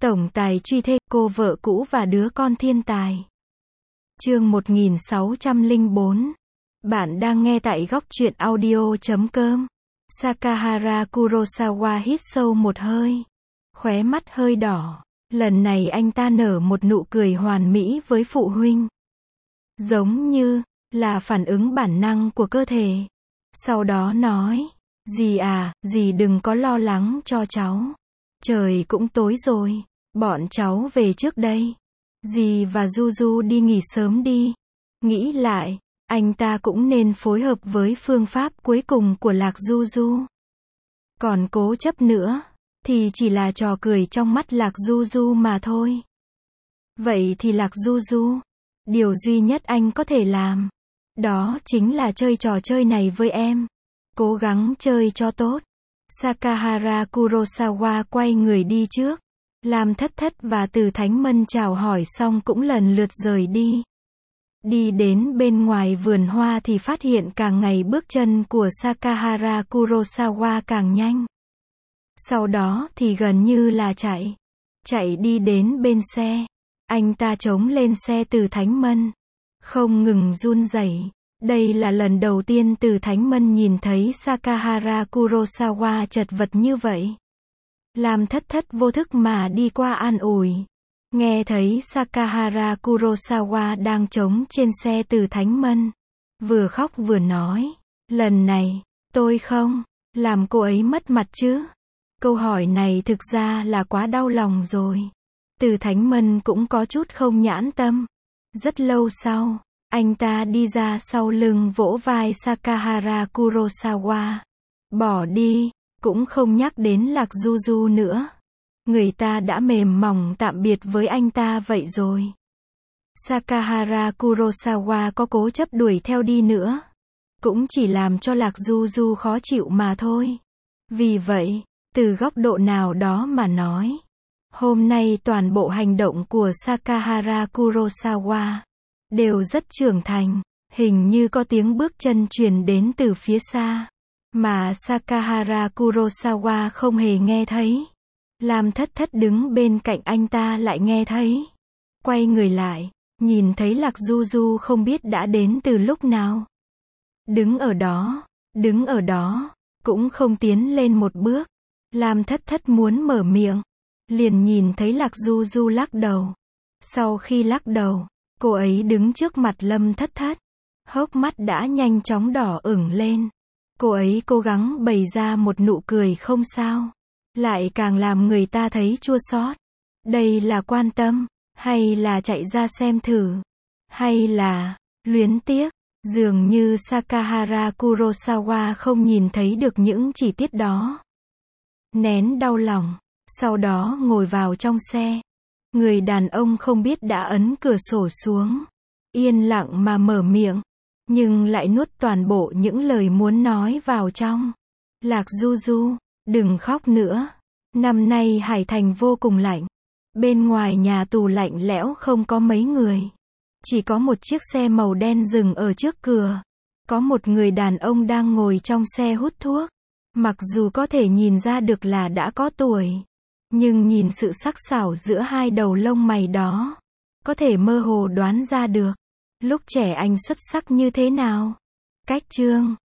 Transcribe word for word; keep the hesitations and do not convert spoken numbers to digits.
Tổng tài truy thê, cô vợ cũ và đứa con thiên tài. Chương một nghìn sáu trăm lẻ bốn. Bạn đang nghe tại góc truyện audio chấm com. Sakahara Kurosawa hít sâu một hơi. Khóe mắt hơi đỏ. Lần này anh ta nở một nụ cười hoàn mỹ với phụ huynh. Giống như là phản ứng bản năng của cơ thể. Sau đó nói, dì à, dì đừng có lo lắng cho cháu. Trời cũng tối rồi, bọn cháu về trước đây. Dì và Juju đi nghỉ sớm đi. Nghĩ lại, anh ta cũng nên phối hợp với phương pháp cuối cùng của Lạc Juju. Còn cố chấp nữa, thì chỉ là trò cười trong mắt Lạc Juju mà thôi. Vậy thì Lạc Juju, điều duy nhất anh có thể làm, đó chính là chơi trò chơi này với em. Cố gắng chơi cho tốt. Sakahara Kurosawa quay người đi trước. Lam Thất Thất và Từ Thánh Mân chào hỏi xong cũng lần lượt rời đi. Đi đến bên ngoài vườn hoa thì phát hiện càng ngày bước chân của Sakahara Kurosawa càng nhanh. Sau đó thì gần như là chạy. Chạy đi đến bên xe. Anh ta chống lên xe Từ Thánh Mân. Không ngừng run rẩy. Đây là lần đầu tiên Từ Thánh Mân nhìn thấy Sakahara Kurosawa chật vật như vậy. Lam Thất Thất vô thức mà đi qua an ủi. Nghe thấy Sakahara Kurosawa đang trống trên xe Từ Thánh Mân. Vừa khóc vừa nói, lần này, tôi không làm cô ấy mất mặt chứ. Câu hỏi này thực ra là quá đau lòng rồi. Từ Thánh Mân cũng có chút không nhãn tâm. Rất lâu sau, anh ta đi ra sau lưng vỗ vai Sakahara Kurosawa. Bỏ đi, cũng không nhắc đến Lạc Juju nữa. Người ta đã mềm mỏng tạm biệt với anh ta vậy rồi. Sakahara Kurosawa có cố chấp đuổi theo đi nữa, cũng chỉ làm cho Lạc Juju khó chịu mà thôi. Vì vậy, từ góc độ nào đó mà nói, hôm nay toàn bộ hành động của Sakahara Kurosawa đều rất trưởng thành. Hình như có tiếng bước chân truyền đến từ phía xa, mà Sakahara Kurosawa không hề nghe thấy. Lam Thất Thất đứng bên cạnh anh ta lại nghe thấy. Quay người lại, nhìn thấy Lạc Juju không biết đã đến từ lúc nào. Đứng ở đó, đứng ở đó, cũng không tiến lên một bước. Lam Thất Thất muốn mở miệng, liền nhìn thấy Lạc Juju lắc đầu. Sau khi lắc đầu, cô ấy đứng trước mặt Lâm Thất Thất. Hốc mắt đã nhanh chóng đỏ ửng lên. Cô ấy cố gắng bày ra một nụ cười không sao, lại càng làm người ta thấy chua xót. Đây là quan tâm, hay là chạy ra xem thử, hay là luyến tiếc? Dường như Sakahara Kurosawa không nhìn thấy được những chi tiết đó. Nén đau lòng, sau đó ngồi vào trong xe. Người đàn ông không biết đã ấn cửa sổ xuống, yên lặng mà mở miệng, nhưng lại nuốt toàn bộ những lời muốn nói vào trong. Lạc Juju, đừng khóc nữa. Năm nay Hải Thành vô cùng lạnh. Bên ngoài nhà tù lạnh lẽo không có mấy người. Chỉ có một chiếc xe màu đen dừng ở trước cửa. Có một người đàn ông đang ngồi trong xe hút thuốc. Mặc dù có thể nhìn ra được là đã có tuổi, nhưng nhìn sự sắc sảo giữa hai đầu lông mày đó, có thể mơ hồ đoán ra được lúc trẻ anh xuất sắc như thế nào. Cách chương